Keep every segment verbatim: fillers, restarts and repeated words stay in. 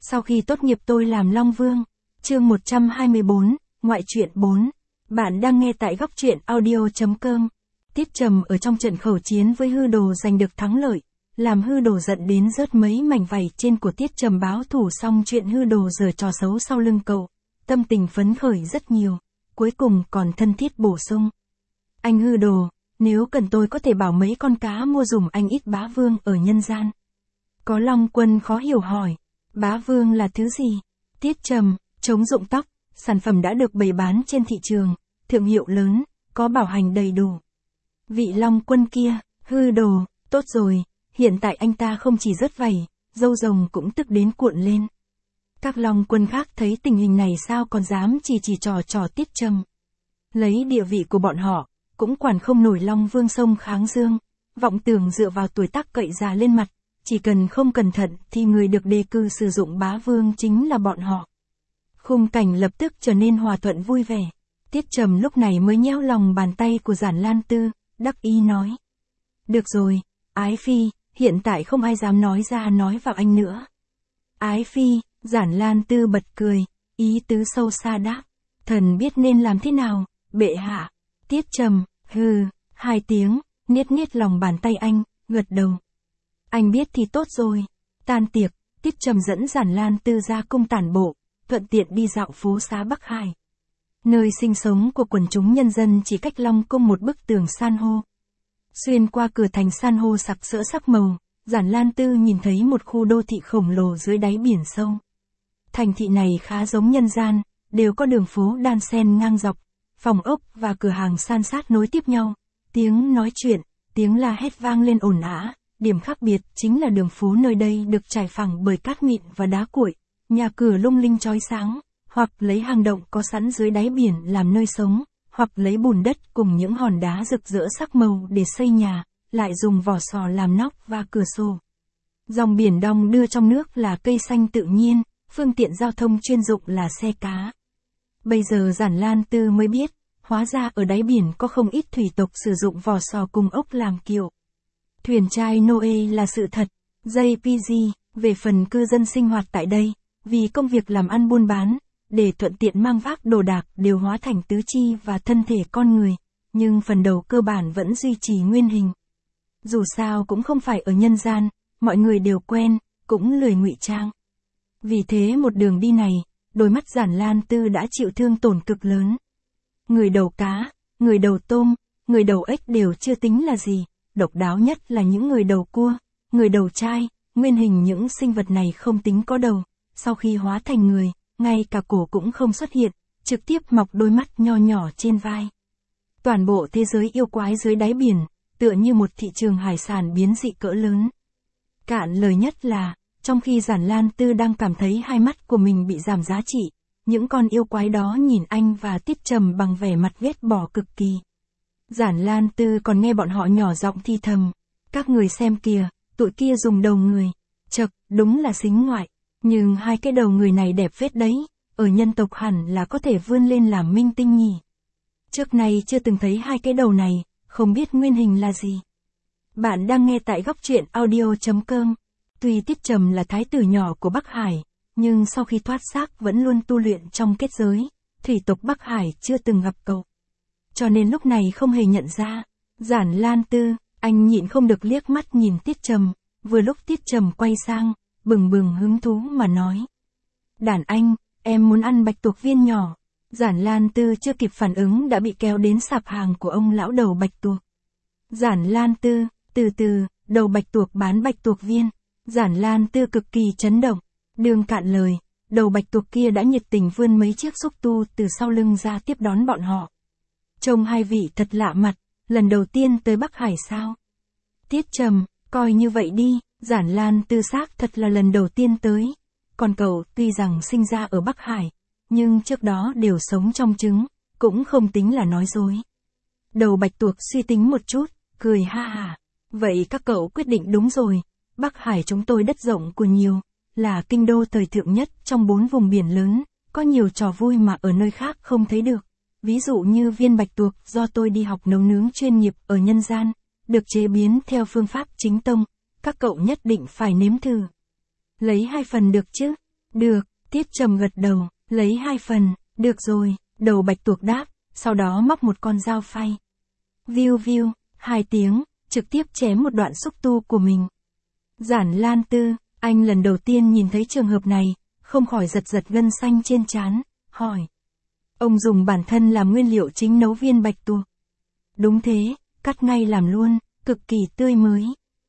Sau khi tốt nghiệp tôi làm Long Vương. Chương một trăm hai mươi bốn, Ngoại truyện bốn. Bạn đang nghe tại góc truyện audio chấm com. Tiết Trầm ở trong trận khẩu chiến với hư đồ giành được thắng lợi, làm hư đồ giận đến rớt mấy mảnh vảy trên của Tiết Trầm. Báo thủ xong chuyện hư đồ giở trò xấu sau lưng cậu, tâm tình phấn khởi rất nhiều, cuối cùng còn thân thiết bổ sung. Anh hư đồ, nếu cần tôi có thể bảo mấy con cá mua dùm anh ít bá vương ở nhân gian. Có Long Quân khó hiểu hỏi, bá vương là thứ gì? Tiết Trầm, chống rụng tóc, sản phẩm đã được bày bán trên thị trường, thương hiệu lớn, có bảo hành đầy đủ. Vị Long Quân kia, hư đồ, tốt rồi, hiện tại anh ta không chỉ rớt vảy, râu rồng cũng tức đến cuộn lên. Các Long Quân khác thấy tình hình này sao còn dám chỉ chỉ trò trò Tiết Trầm. Lấy địa vị của bọn họ, cũng quản không nổi Long Vương sông kháng dương, vọng tưởng dựa vào tuổi tác cậy già lên mặt, chỉ cần không cẩn thận thì người được đề cử sử dụng bá vương chính là bọn họ. Khung cảnh lập tức trở nên hòa thuận vui vẻ. Tiết Trầm lúc này mới nhéo lòng bàn tay của Giản Lan Tư, đắc ý nói. Được rồi, Ái Phi, hiện tại không ai dám nói ra nói vào anh nữa. Ái Phi, Giản Lan Tư bật cười, ý tứ sâu xa đáp. Thần biết nên làm thế nào, bệ hạ. Tiết Trầm, hừ, hai tiếng, niết niết lòng bàn tay anh, gật đầu. Anh biết thì tốt rồi. Tan tiệc, Tiết Trầm dẫn Giản Lan Tư ra cung tản bộ, thuận tiện đi dạo phố xá Bắc Hải. Nơi sinh sống của quần chúng nhân dân chỉ cách Long Cung một bức tường san hô. Xuyên qua cửa thành san hô sặc sỡ sắc màu, Giản Lan Tư nhìn thấy một khu đô thị khổng lồ dưới đáy biển sâu. Thành thị này khá giống nhân gian, đều có đường phố đan xen ngang dọc, phòng ốc và cửa hàng san sát nối tiếp nhau, tiếng nói chuyện, tiếng la hét vang lên ồn ào. Điểm khác biệt chính là đường phố nơi đây được trải phẳng bởi cát mịn và đá cuội, nhà cửa lung linh chói sáng, hoặc lấy hang động có sẵn dưới đáy biển làm nơi sống, hoặc lấy bùn đất cùng những hòn đá rực rỡ sắc màu để xây nhà, lại dùng vỏ sò làm nóc và cửa sổ. Dòng biển đong đưa trong nước là cây xanh tự nhiên, phương tiện giao thông chuyên dụng là xe cá. Bây giờ Giản Lan Tư mới biết, hóa ra ở đáy biển có không ít thủy tộc sử dụng vỏ sò cùng ốc làm kiệu. Thuyền trai Noe là sự thật. gi pê giê, về phần cư dân sinh hoạt tại đây, vì công việc làm ăn buôn bán, để thuận tiện mang vác đồ đạc đều hóa thành tứ chi và thân thể con người, nhưng phần đầu cơ bản vẫn duy trì nguyên hình. Dù sao cũng không phải ở nhân gian, mọi người đều quen, cũng lười ngụy trang. Vì thế một đường đi này, đôi mắt Giản Lan Tư đã chịu thương tổn cực lớn. Người đầu cá, người đầu tôm, người đầu ếch đều chưa tính là gì. Độc đáo nhất là những người đầu cua, người đầu trai, nguyên hình những sinh vật này không tính có đầu, sau khi hóa thành người, ngay cả cổ cũng không xuất hiện, trực tiếp mọc đôi mắt nho nhỏ trên vai. Toàn bộ thế giới yêu quái dưới đáy biển, tựa như một thị trường hải sản biến dị cỡ lớn. Cạn lời nhất là, trong khi Giản Lan Tư đang cảm thấy hai mắt của mình bị giảm giá trị, những con yêu quái đó nhìn anh và Tiết Trầm bằng vẻ mặt ghét bỏ cực kỳ. Giản Lan Tư còn nghe bọn họ nhỏ giọng thi thầm. Các người xem kìa, tụi kia dùng đầu người. Chậc, đúng là xính ngoại. Nhưng hai cái đầu người này đẹp phết đấy, ở nhân tộc hẳn là có thể vươn lên làm minh tinh nhỉ. Trước nay chưa từng thấy hai cái đầu này, không biết nguyên hình là gì. Bạn đang nghe tại góc truyện audio chấm com. Tuy Tiết Trầm là thái tử nhỏ của Bắc Hải, nhưng sau khi thoát xác vẫn luôn tu luyện trong kết giới, thủy tộc Bắc Hải chưa từng gặp cậu. Cho nên lúc này không hề nhận ra. Giản Lan Tư, anh nhịn không được liếc mắt nhìn Tiết Trầm, vừa lúc Tiết Trầm quay sang, bừng bừng hứng thú mà nói. Đàn anh, em muốn ăn bạch tuộc viên nhỏ. Giản Lan Tư chưa kịp phản ứng đã bị kéo đến sạp hàng của ông lão đầu bạch tuộc. Giản Lan Tư, từ từ, đầu bạch tuộc bán bạch tuộc viên. Giản Lan Tư cực kỳ chấn động, đường cạn lời, đầu bạch tuộc kia đã nhiệt tình vươn mấy chiếc xúc tu từ sau lưng ra tiếp đón bọn họ. Trông hai vị thật lạ mặt, lần đầu tiên tới Bắc Hải sao? Tiết Trầm, coi như vậy đi, Giản Lan Tư xác thật là lần đầu tiên tới. Còn cậu tuy rằng sinh ra ở Bắc Hải, nhưng trước đó đều sống trong trứng, cũng không tính là nói dối. Đầu bạch tuộc suy tính một chút, cười ha hả. Vậy các cậu quyết định đúng rồi, Bắc Hải chúng tôi đất rộng của nhiều, là kinh đô thời thượng nhất trong bốn vùng biển lớn, có nhiều trò vui mà ở nơi khác không thấy được. Ví dụ như viên bạch tuộc do tôi đi học nấu nướng chuyên nghiệp ở nhân gian, được chế biến theo phương pháp chính tông, các cậu nhất định phải nếm thử. Lấy hai phần được chứ? Được, Tiết Trầm gật đầu, lấy hai phần, được rồi, đầu bạch tuộc đáp, sau đó móc một con dao phay. Viu viu, hai tiếng, trực tiếp chém một đoạn xúc tu của mình. Giản Lan Tư, anh lần đầu tiên nhìn thấy trường hợp này, không khỏi giật giật gân xanh trên trán, hỏi. Ông dùng bản thân làm nguyên liệu chính nấu viên bạch tuộc. Đúng thế, cắt ngay làm luôn, cực kỳ tươi mới.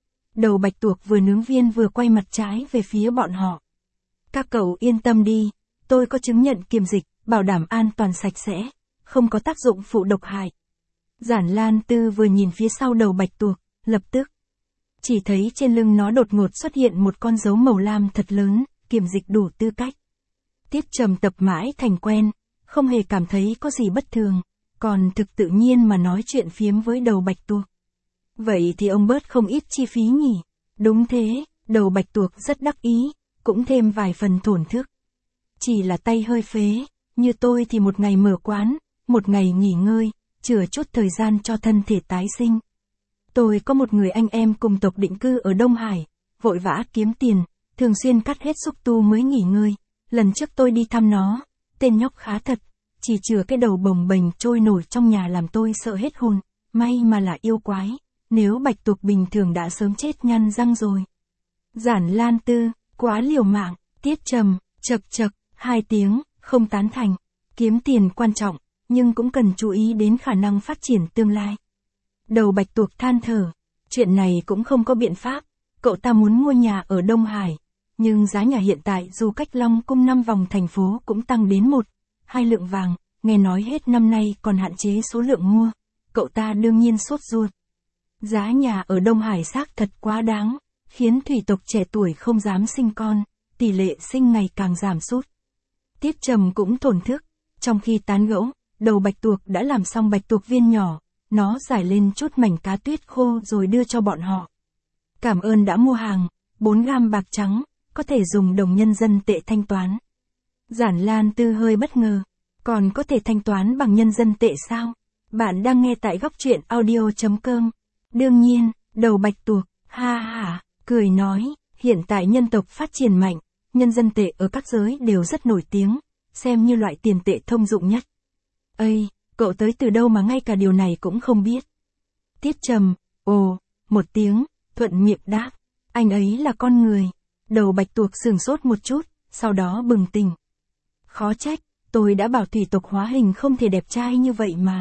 Đầu bạch tuộc vừa nướng viên vừa quay mặt trái về phía bọn họ. Các cậu yên tâm đi, tôi có chứng nhận kiểm dịch, bảo đảm an toàn sạch sẽ, không có tác dụng phụ độc hại. Giản Lan Tư vừa nhìn phía sau đầu bạch tuộc, lập tức. Chỉ thấy trên lưng nó đột ngột xuất hiện một con dấu màu lam thật lớn, kiểm dịch đủ tư cách. Tiết Trầm tập mãi thành quen, không hề cảm thấy có gì bất thường, còn thực tự nhiên mà nói chuyện phiếm với đầu bạch tuộc. Vậy thì ông bớt không ít chi phí nhỉ? Đúng thế, đầu bạch tuộc rất đắc ý, cũng thêm vài phần thổn thức. Chỉ là tay hơi phế, như tôi thì một ngày mở quán, một ngày nghỉ ngơi, chừa chút thời gian cho thân thể tái sinh. Tôi có một người anh em cùng tộc định cư ở Đông Hải, vội vã kiếm tiền, thường xuyên cắt hết xúc tu mới nghỉ ngơi. Lần trước tôi đi thăm nó, tên nhóc khá thật, chỉ chừa cái đầu bồng bềnh trôi nổi trong nhà làm tôi sợ hết hồn, may mà là yêu quái, nếu bạch tuộc bình thường đã sớm chết nhăn răng rồi. Giản Lan Tư, quá liều mạng, Tiết Trầm, chậc chậc, hai tiếng, không tán thành, kiếm tiền quan trọng, nhưng cũng cần chú ý đến khả năng phát triển tương lai. Đầu bạch tuộc than thở, chuyện này cũng không có biện pháp, cậu ta muốn mua nhà ở Đông Hải, nhưng giá nhà hiện tại dù cách Long Cung năm vòng thành phố cũng tăng đến một, hai lượng vàng, nghe nói hết năm nay còn hạn chế số lượng mua, cậu ta đương nhiên sốt ruột. Giá nhà ở Đông Hải xác thật quá đáng, khiến thủy tộc trẻ tuổi không dám sinh con, tỷ lệ sinh ngày càng giảm sút. Tiết Trầm cũng thổn thức, trong khi tán gẫu, đầu bạch tuộc đã làm xong bạch tuộc viên nhỏ, nó giải lên chút mảnh cá tuyết khô rồi đưa cho bọn họ. Cảm ơn đã mua hàng, bốn gam bạc trắng, có thể dùng đồng nhân dân tệ thanh toán. Giản Lan Tư hơi bất ngờ, còn có thể thanh toán bằng nhân dân tệ sao? Bạn đang nghe tại góc truyện audio chấm com. Đương nhiên, đầu bạch tuộc, ha ha, cười nói, hiện tại nhân tộc phát triển mạnh, nhân dân tệ ở các giới đều rất nổi tiếng, xem như loại tiền tệ thông dụng nhất. Ây, cậu tới từ đâu mà ngay cả điều này cũng không biết? Tiết Trầm, ồ, một tiếng, thuận miệng đáp, anh ấy là con người. Đầu bạch tuộc sửng sốt một chút, sau đó bừng tỉnh. Khó trách, tôi đã bảo thủy tộc hóa hình không thể đẹp trai như vậy mà.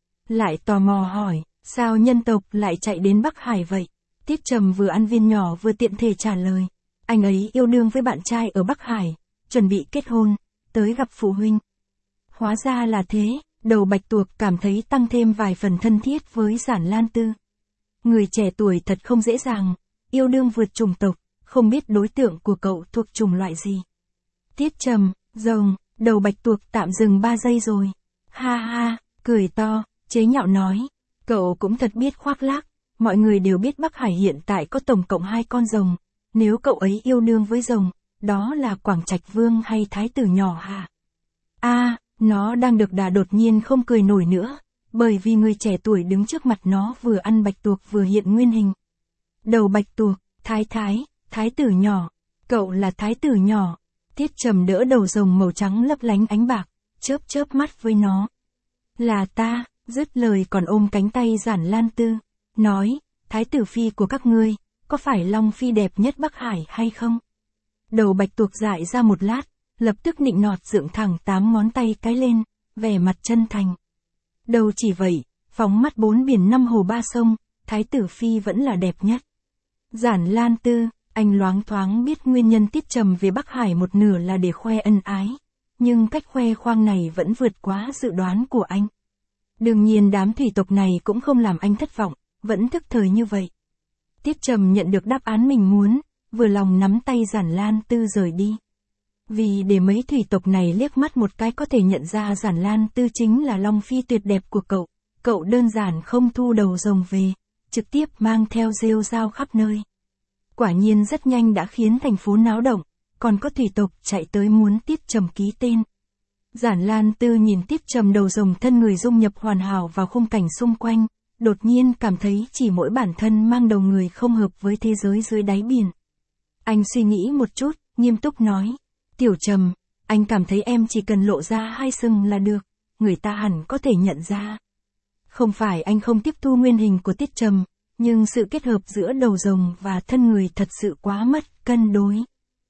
Lại tò mò hỏi, sao nhân tộc lại chạy đến Bắc Hải vậy? Tiết Trầm vừa ăn viên nhỏ vừa tiện thể trả lời. Anh ấy yêu đương với bạn trai ở Bắc Hải, chuẩn bị kết hôn, tới gặp phụ huynh. Hóa ra là thế, đầu bạch tuộc cảm thấy tăng thêm vài phần thân thiết với Giản Lan Tư. Người trẻ tuổi thật không dễ dàng, yêu đương vượt chủng tộc, không biết đối tượng của cậu thuộc chủng loại gì. Tiết Trầm, rồng, đầu bạch tuộc tạm dừng ba giây rồi. Ha ha, cười to, chế nhạo nói, cậu cũng thật biết khoác lác, mọi người đều biết Bắc Hải hiện tại có tổng cộng hai con rồng, nếu cậu ấy yêu đương với rồng, đó là Quảng Trạch Vương hay Thái tử nhỏ hả? A, à, nó đang được đà đột nhiên không cười nổi nữa, bởi vì người trẻ tuổi đứng trước mặt nó vừa ăn bạch tuộc vừa hiện nguyên hình. Đầu bạch tuộc, thái thái, thái tử nhỏ, cậu là thái tử nhỏ. Tiết Trầm đỡ đầu rồng màu trắng lấp lánh ánh bạc, chớp chớp mắt với nó. Là ta, dứt lời còn ôm cánh tay Giản Lan Tư, nói, thái tử phi của các ngươi, có phải Long Phi đẹp nhất Bắc Hải hay không? Đầu bạch tuộc dại ra một lát, lập tức nịnh nọt dựng thẳng tám ngón tay cái lên, vẻ mặt chân thành. Đâu chỉ vậy, phóng mắt bốn biển năm hồ ba sông, thái tử phi vẫn là đẹp nhất. Giản Lan Tư, anh loáng thoáng biết nguyên nhân Tiết Trầm về Bắc Hải một nửa là để khoe ân ái, nhưng cách khoe khoang này vẫn vượt quá dự đoán của anh. Đương nhiên đám thủy tộc này cũng không làm anh thất vọng, vẫn thức thời như vậy. Tiết Trầm nhận được đáp án mình muốn, vừa lòng nắm tay Giản Lan Tư rời đi. Vì để mấy thủy tộc này liếc mắt một cái có thể nhận ra Giản Lan Tư chính là Long Phi tuyệt đẹp của cậu, cậu đơn giản không thu đầu rồng về, trực tiếp mang theo rêu rao khắp nơi. Quả nhiên rất nhanh đã khiến thành phố náo động, còn có thủy tộc chạy tới muốn Tiết Trầm ký tên. Giản Lan Tư nhìn Tiết Trầm đầu rồng thân người dung nhập hoàn hảo vào khung cảnh xung quanh, đột nhiên cảm thấy chỉ mỗi bản thân mang đầu người không hợp với thế giới dưới đáy biển. Anh suy nghĩ một chút, nghiêm túc nói, Tiểu Trầm, anh cảm thấy em chỉ cần lộ ra hai sừng là được, người ta hẳn có thể nhận ra. Không phải anh không tiếp thu nguyên hình của Tiết Trầm, nhưng sự kết hợp giữa đầu rồng và thân người thật sự quá mất cân đối.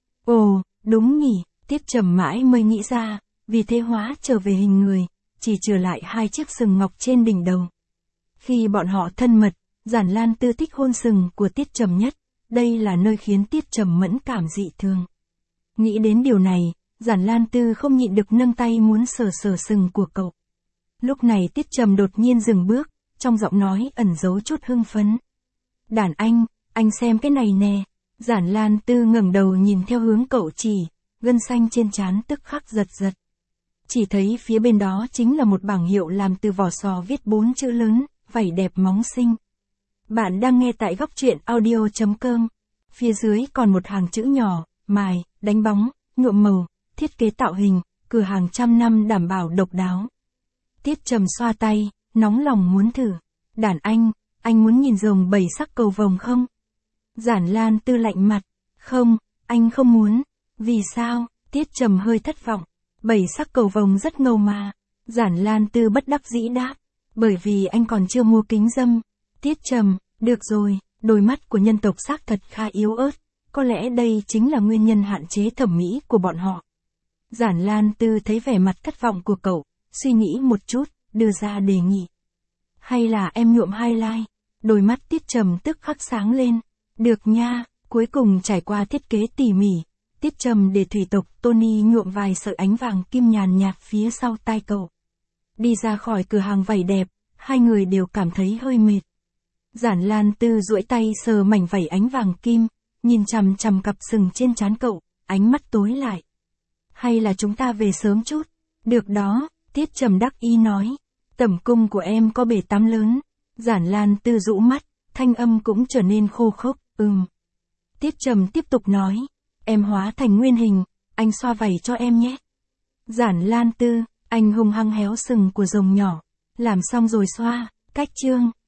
Ồ, đúng nhỉ, Tiết Trầm mãi mới nghĩ ra, vì thế hóa trở về hình người, chỉ trừ lại hai chiếc sừng ngọc trên đỉnh đầu. Khi bọn họ thân mật, Giản Lan Tư thích hôn sừng của Tiết Trầm nhất, đây là nơi khiến Tiết Trầm mẫn cảm dị thường. Nghĩ đến điều này, Giản Lan Tư không nhịn được nâng tay muốn sờ sờ sừng của cậu. Lúc này Tiết Trầm đột nhiên dừng bước, trong giọng nói ẩn giấu chút hưng phấn. Đàn anh, anh xem cái này nè. Giản Lan Tư ngẩng đầu nhìn theo hướng cậu chỉ, gân xanh trên trán tức khắc giật giật. Chỉ thấy phía bên đó chính là một bảng hiệu làm từ vỏ sò viết bốn chữ lớn, vảy đẹp móng xinh. Bạn đang nghe tại góc truyện audio chấm com. Phía dưới còn một hàng chữ nhỏ, mài, đánh bóng, nhuộm màu, thiết kế tạo hình, cửa hàng trăm năm đảm bảo độc đáo. Tiết Trầm xoa tay, nóng lòng muốn thử. Đàn anh, anh muốn nhìn rồng bảy sắc cầu vồng không? Giản Lan Tư lạnh mặt. Không, anh không muốn. Vì sao? Tiết Trầm hơi thất vọng. Bảy sắc cầu vồng rất ngầu mà. Giản Lan Tư bất đắc dĩ đáp. Bởi vì anh còn chưa mua kính râm. Tiết Trầm, được rồi, đôi mắt của nhân tộc xác thật khá yếu ớt. Có lẽ đây chính là nguyên nhân hạn chế thẩm mỹ của bọn họ. Giản Lan Tư thấy vẻ mặt thất vọng của cậu, suy nghĩ một chút, đưa ra đề nghị. Hay là em nhuộm highlight? Đôi mắt Tiết Trầm tức khắc sáng lên. Được nha, cuối cùng trải qua thiết kế tỉ mỉ, Tiết Trầm để thủy tộc Tony nhuộm vài sợi ánh vàng kim nhàn nhạt phía sau tai cậu. Đi ra khỏi cửa hàng vảy đẹp, hai người đều cảm thấy hơi mệt. Giản Lan Tư duỗi tay sờ mảnh vảy ánh vàng kim, nhìn chằm chằm cặp sừng trên trán cậu, ánh mắt tối lại. Hay là chúng ta về sớm chút? Được đó, Tiết Trầm đắc ý nói. Tẩm cung của em có bể tắm lớn. Giản Lan Tư rũ mắt, thanh âm cũng trở nên khô khốc, ừm. Tiết Trầm tiếp tục nói. Em hóa thành nguyên hình, anh xoa vảy cho em nhé. Giản Lan Tư, anh hung hăng héo sừng của rồng nhỏ. Làm xong rồi xoa, cách chương.